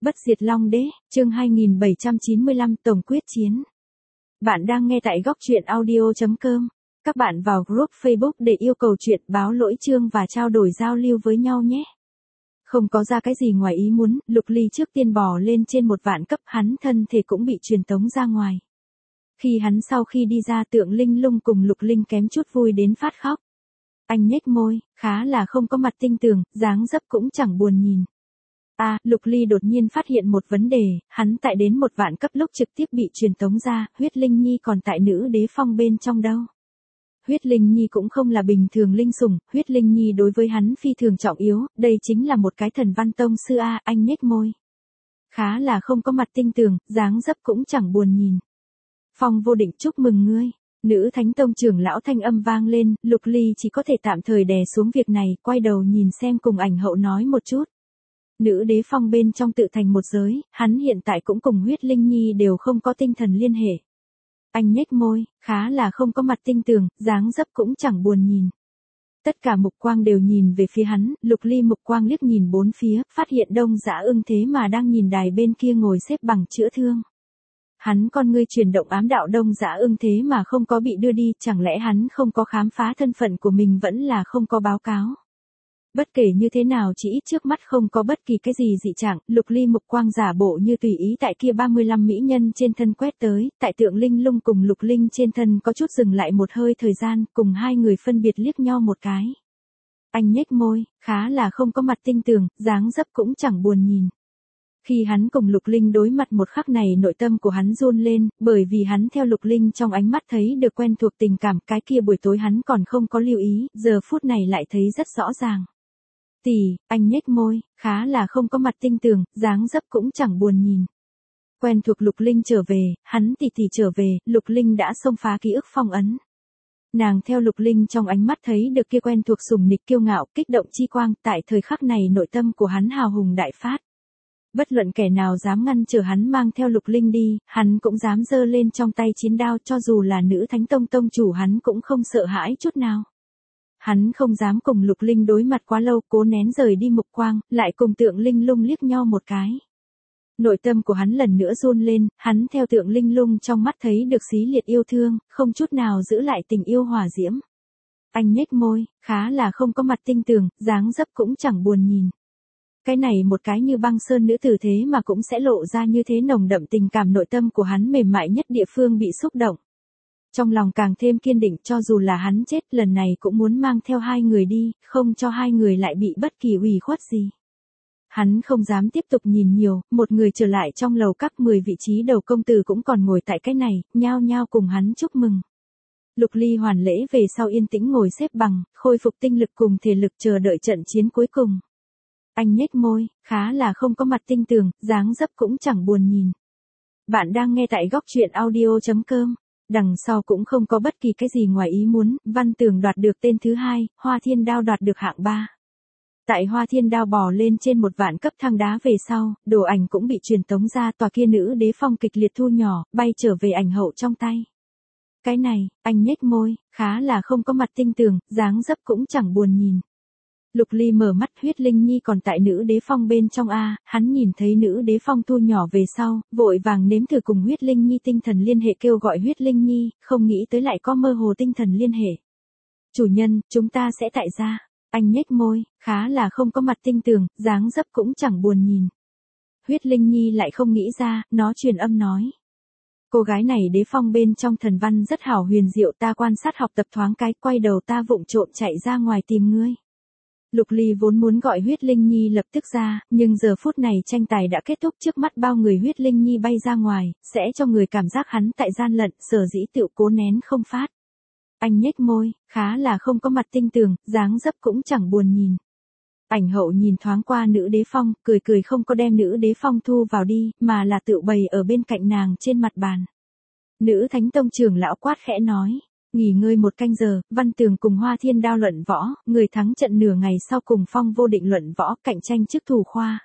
Bất diệt Long Đế, chương 2795 Tổng quyết chiến. Bạn đang nghe tại góc truyện audio.com. Các bạn vào group Facebook để yêu cầu chuyện báo lỗi chương và trao đổi giao lưu với nhau nhé. Không có ra cái gì ngoài ý muốn, Lục Ly trước tiên bò lên trên một vạn cấp, hắn thân thể cũng bị truyền tống ra ngoài. Khi hắn sau khi đi ra, Tượng Linh Lung cùng Lục Linh kém chút vui đến phát khóc. Anh nhếch môi, khá là không có mặt tinh tường, dáng dấp cũng chẳng buồn nhìn. Lục Ly đột nhiên phát hiện một vấn đề, hắn tại đến một vạn cấp lúc trực tiếp bị truyền tống ra, Huyết Linh Nhi còn tại nữ đế phong bên trong đâu. Huyết Linh Nhi cũng không là bình thường linh sủng, Huyết Linh Nhi đối với hắn phi thường trọng yếu, đây chính là một cái thần văn tông sư anh nhếch môi. Khá là không có mặt tinh tường, dáng dấp cũng chẳng buồn nhìn. Phong Vô Định chúc mừng ngươi. Nữ Thánh Tông trưởng lão thanh âm vang lên, Lục Ly chỉ có thể tạm thời đè xuống việc này, quay đầu nhìn xem cùng ảnh hậu nói một chút. Nữ đế phong bên trong tự thành một giới, hắn hiện tại cũng cùng Huyết Linh Nhi đều không có tinh thần liên hệ. Anh nhếch môi, khá là không có mặt tinh tường, dáng dấp cũng chẳng buồn nhìn. Tất cả mục quang đều nhìn về phía hắn, Lục Ly mục quang liếc nhìn bốn phía, phát hiện Đông Dã Ưng thế mà đang nhìn đài bên kia ngồi xếp bằng chữa thương. Hắn con ngươi chuyển động, ám đạo Đông Dã Ưng thế mà không có bị đưa đi, chẳng lẽ hắn không có khám phá thân phận của mình, vẫn là không có báo cáo. Bất kể như thế nào, chỉ ít trước mắt không có bất kỳ cái gì dị trạng, Lục Ly mục quang giả bộ như tùy ý tại kia 35 mỹ nhân trên thân quét tới, tại Tượng Linh Lung cùng Lục Linh trên thân có chút dừng lại một hơi thời gian, cùng hai người phân biệt liếc nhau một cái. Anh nhếch môi, khá là không có mặt tinh tường, dáng dấp cũng chẳng buồn nhìn. Khi hắn cùng Lục Linh đối mặt một khắc này, nội tâm của hắn run lên, bởi vì hắn theo Lục Linh trong ánh mắt thấy được quen thuộc tình cảm, cái kia buổi tối hắn còn không có lưu ý, giờ phút này lại thấy rất rõ ràng. Anh nhếch môi, khá là không có mặt tinh tường, dáng dấp cũng chẳng buồn nhìn. Quen thuộc Lục Linh trở về, hắn tỷ trở về, Lục Linh đã xông phá ký ức phong ấn. Nàng theo Lục Linh trong ánh mắt thấy được kia quen thuộc sùng nịch kiêu ngạo, kích động chi quang, tại thời khắc này nội tâm của hắn hào hùng đại phát. Bất luận kẻ nào dám ngăn trở hắn mang theo Lục Linh đi, hắn cũng dám giơ lên trong tay chiến đao, cho dù là nữ Thánh Tông tông chủ hắn cũng không sợ hãi chút nào. Hắn không dám cùng Lục Linh đối mặt quá lâu, cố nén rời đi mục quang, lại cùng Tượng Linh Lung liếc nhau một cái. Nội tâm của hắn lần nữa run lên, hắn theo Tượng Linh Lung trong mắt thấy được xí liệt yêu thương, không chút nào giữ lại tình yêu hỏa diễm. Anh nhếch môi, khá là không có mặt tinh tường, dáng dấp cũng chẳng buồn nhìn. Cái này một cái như băng sơn nữ tử thế mà cũng sẽ lộ ra như thế nồng đậm tình cảm, nội tâm của hắn mềm mại nhất địa phương bị xúc động. Trong lòng càng thêm kiên định, cho dù là hắn chết lần này cũng muốn mang theo hai người đi, không cho hai người lại bị bất kỳ ủy khuất gì. Hắn không dám tiếp tục nhìn nhiều, một người trở lại trong lầu các, 10 vị trí đầu công tử cũng còn ngồi tại cái này, nhao nhao cùng hắn chúc mừng. Lục Ly hoàn lễ về sau yên tĩnh ngồi xếp bằng, khôi phục tinh lực cùng thể lực chờ đợi trận chiến cuối cùng. Anh nhếch môi, khá là không có mặt tinh tường, dáng dấp cũng chẳng buồn nhìn. Bạn đang nghe tại góc truyện audio.com. Đằng sau cũng không có bất kỳ cái gì ngoài ý muốn, Văn Tường đoạt được tên thứ 2, Hoa Thiên Đao đoạt được hạng 3. Tại Hoa Thiên Đao bò lên trên một vạn cấp thang đá về sau, đồ ảnh cũng bị truyền tống ra, tòa kia nữ đế phong kịch liệt thu nhỏ, bay trở về ảnh hậu trong tay. Cái này, anh nhếch môi, khá là không có mặt tinh tường, dáng dấp cũng chẳng buồn nhìn. Lục Ly mở mắt, Huyết Linh Nhi còn tại nữ đế phong bên trong hắn nhìn thấy nữ đế phong thu nhỏ về sau, vội vàng nếm thử cùng Huyết Linh Nhi tinh thần liên hệ, kêu gọi Huyết Linh Nhi, không nghĩ tới lại có mơ hồ tinh thần liên hệ. Chủ nhân, chúng ta sẽ tại gia. Anh nhếch môi, khá là không có mặt tinh tường, dáng dấp cũng chẳng buồn nhìn. Huyết Linh Nhi lại không nghĩ ra, nó truyền âm nói. Cô gái này đế phong bên trong thần văn rất hảo huyền diệu, ta quan sát học tập thoáng cái, quay đầu ta vụng trộm chạy ra ngoài tìm ngươi. Lục Ly vốn muốn gọi Huyết Linh Nhi lập tức ra, nhưng giờ phút này tranh tài đã kết thúc, trước mắt bao người Huyết Linh Nhi bay ra ngoài, sẽ cho người cảm giác hắn tại gian lận, sở dĩ tự cố nén không phát. Anh nhếch môi, khá là không có mặt tinh tường, dáng dấp cũng chẳng buồn nhìn. Ảnh hậu nhìn thoáng qua nữ đế phong, cười cười không có đem nữ đế phong thu vào đi, mà là tự bày ở bên cạnh nàng trên mặt bàn. Nữ Thánh Tông trưởng lão quát khẽ nói. Nghỉ ngơi 1 canh giờ, Văn Tường cùng Hoa Thiên Đao luận võ, người thắng trận nửa ngày sau cùng Phong Vô Định luận võ, cạnh tranh chức thủ khoa.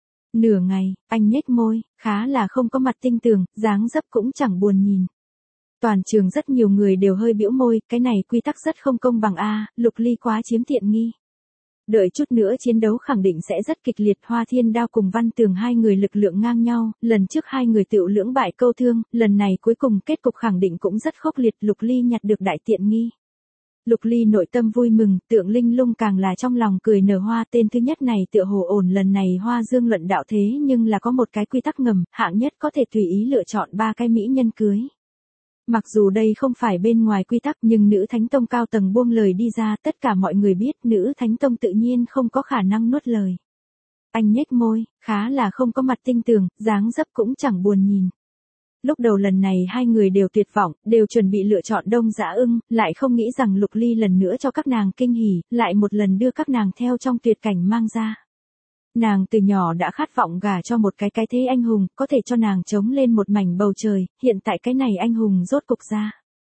Nửa ngày, anh nhếch môi, khá là không có mặt tinh tường, dáng dấp cũng chẳng buồn nhìn. Toàn trường rất nhiều người đều hơi bĩu môi, cái này quy tắc rất không công bằng Lục Ly quá chiếm tiện nghi. Đợi chút nữa chiến đấu khẳng định sẽ rất kịch liệt. Hoa Thiên Đao cùng Văn Tường hai người lực lượng ngang nhau, lần trước hai người tựu lưỡng bại câu thương, lần này cuối cùng kết cục khẳng định cũng rất khốc liệt. Lục Ly nhặt được đại tiện nghi. Lục Ly nội tâm vui mừng, Tượng Linh Lung càng là trong lòng cười nở hoa. Tên thứ nhất này tựa hồ ổn, lần này Hoa Dương luận đạo thế nhưng là có một cái quy tắc ngầm, hạng nhất có thể tùy ý lựa chọn 3 cái mỹ nhân cưới. Mặc dù đây không phải bên ngoài quy tắc nhưng nữ thánh tông cao tầng buông lời đi ra, tất cả mọi người biết nữ thánh tông tự nhiên không có khả năng nuốt lời. Anh nhếch môi, khá là không có mặt tinh tường, dáng dấp cũng chẳng buồn nhìn. Lúc đầu lần này hai người đều tuyệt vọng, đều chuẩn bị lựa chọn Đông Dã Ưng, lại không nghĩ rằng Lục Ly lần nữa cho các nàng kinh hỉ, lại một lần đưa các nàng theo trong tuyệt cảnh mang ra. Nàng từ nhỏ đã khát vọng gả cho một cái thế anh hùng, có thể cho nàng chống lên một mảnh bầu trời, hiện tại cái này anh hùng rốt cục ra.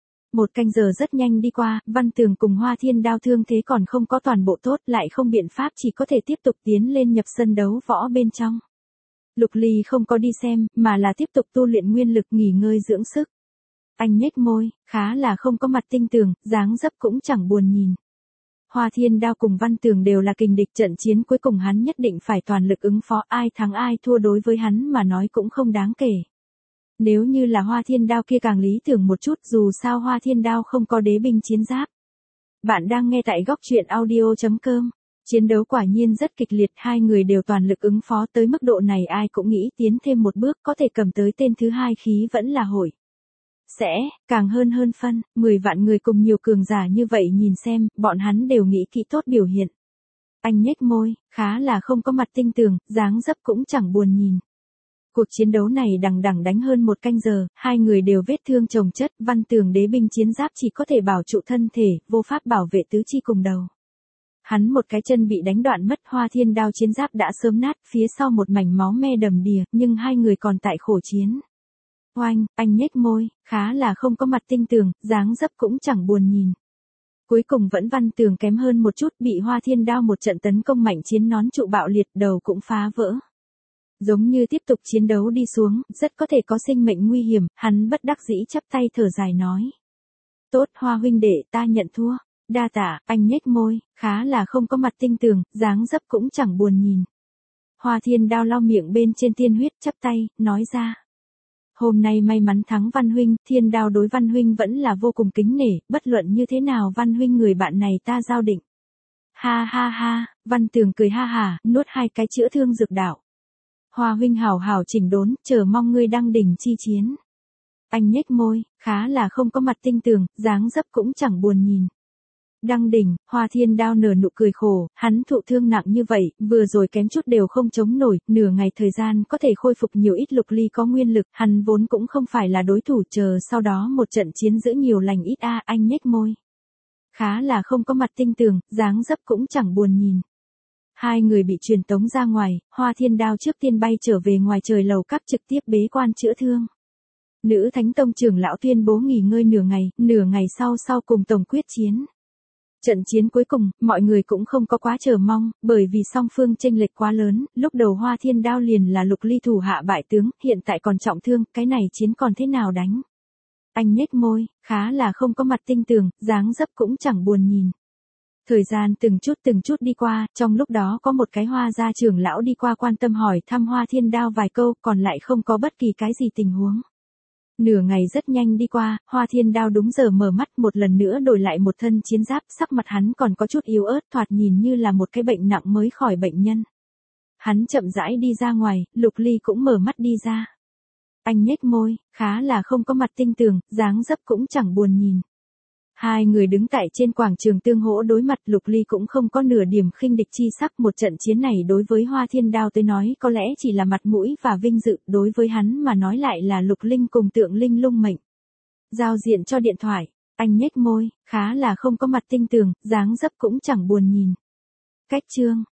1 canh giờ rất nhanh đi qua, Văn Tường cùng Hoa Thiên Đao thương thế còn không có toàn bộ tốt, lại không biện pháp chỉ có thể tiếp tục tiến lên nhập sân đấu võ bên trong. Lục Ly không có đi xem, mà là tiếp tục tu luyện nguyên lực nghỉ ngơi dưỡng sức. Anh nhếch môi, khá là không có mặt tinh tường, dáng dấp cũng chẳng buồn nhìn. Hoa Thiên Đao cùng Văn Tường đều là kình địch, trận chiến cuối cùng hắn nhất định phải toàn lực ứng phó, ai thắng ai thua đối với hắn mà nói cũng không đáng kể. Nếu như là Hoa Thiên Đao kia càng lý tưởng một chút, dù sao Hoa Thiên Đao không có đế binh chiến giáp. Bạn đang nghe tại góc truyện audio.com. Chiến đấu quả nhiên rất kịch liệt, hai người đều toàn lực ứng phó, tới mức độ này ai cũng nghĩ tiến thêm một bước có thể cầm tới tên thứ hai khí vẫn là hội. Sẽ, càng hơn phân, 10 vạn người cùng nhiều cường giả như vậy nhìn xem, bọn hắn đều nghĩ kỹ tốt biểu hiện. Anh nhếch môi, khá là không có mặt tinh tường, dáng dấp cũng chẳng buồn nhìn. Cuộc chiến đấu này đằng đẵng đánh hơn 1 canh giờ, hai người đều vết thương chồng chất, Văn Tường đế binh chiến giáp chỉ có thể bảo trụ thân thể, vô pháp bảo vệ tứ chi cùng đầu. Hắn một cái chân bị đánh đoạn mất, Hoa Thiên Đao chiến giáp đã sớm nát, phía sau một mảnh máu me đầm đìa, nhưng hai người còn tại khổ chiến. Oanh, anh nhếch môi, khá là không có mặt tinh tường, dáng dấp cũng chẳng buồn nhìn. Cuối cùng vẫn Văn Tường kém hơn một chút, bị Hoa Thiên Đao một trận tấn công mạnh chiến nón trụ bạo liệt, đầu cũng phá vỡ. Giống như tiếp tục chiến đấu đi xuống, rất có thể có sinh mệnh nguy hiểm, hắn bất đắc dĩ chắp tay thở dài nói. Tốt Hoa huynh đệ, ta nhận thua. Đa tạ, anh nhếch môi, khá là không có mặt tinh tường, dáng dấp cũng chẳng buồn nhìn. Hoa Thiên Đao lau miệng bên trên tiên huyết, chắp tay, nói ra. Hôm nay may mắn thắng Văn huynh, Thiên Đao đối Văn huynh vẫn là vô cùng kính nể, bất luận như thế nào Văn huynh người bạn này ta giao định. Ha ha ha, Văn Tường cười ha hả, nuốt 2 cái chữa thương dược đạo. Hoa huynh hảo hảo chỉnh đốn, chờ mong ngươi đăng đỉnh chi chiến. Anh nhếch môi, khá là không có mặt tinh tường, dáng dấp cũng chẳng buồn nhìn. Đăng đỉnh, Hoa Thiên Đao nở nụ cười khổ, hắn thụ thương nặng như vậy, vừa rồi kém chút đều không chống nổi, nửa ngày thời gian có thể khôi phục nhiều ít. Lục Ly có nguyên lực, hắn vốn cũng không phải là đối thủ, chờ sau đó một trận chiến giữ nhiều lành ít anh nhếch môi. Khá là không có mặt tinh tường, dáng dấp cũng chẳng buồn nhìn. Hai người bị truyền tống ra ngoài, Hoa Thiên Đao trước tiên bay trở về ngoài trời lầu các trực tiếp bế quan chữa thương. Nữ Thánh Tông trưởng lão tuyên bố nghỉ ngơi nửa ngày sau cùng tổng quyết chiến. Trận chiến cuối cùng, mọi người cũng không có quá chờ mong, bởi vì song phương chênh lệch quá lớn, lúc đầu Hoa Thiên Đao liền là Lục Ly thủ hạ bại tướng, hiện tại còn trọng thương, cái này chiến còn thế nào đánh. Anh nhếch môi, khá là không có mặt tinh tường, dáng dấp cũng chẳng buồn nhìn. Thời gian từng chút đi qua, trong lúc đó có một cái Hoa gia trưởng lão đi qua quan tâm hỏi thăm Hoa Thiên Đao vài câu, còn lại không có bất kỳ cái gì tình huống. Nửa ngày rất nhanh đi qua, Hoa Thiên Đao đúng giờ mở mắt, một lần nữa đổi lại một thân chiến giáp, sắc mặt hắn còn có chút yếu ớt, thoạt nhìn như là một cái bệnh nặng mới khỏi bệnh nhân. Hắn chậm rãi đi ra ngoài, Lục Ly cũng mở mắt đi ra. Anh nhếch môi, khá là không có mặt tinh tường, dáng dấp cũng chẳng buồn nhìn. Hai người đứng tại trên quảng trường tương hỗ đối mặt, Lục Ly cũng không có nửa điểm khinh địch chi sắc, một trận chiến này đối với Hoa Thiên Đao tới nói có lẽ chỉ là mặt mũi và vinh dự, đối với hắn mà nói lại là Lục Linh cùng Tượng Linh Lung mệnh. Giao diện cho điện thoại, anh nhếch môi, khá là không có mặt tinh tường, dáng dấp cũng chẳng buồn nhìn. Cách chương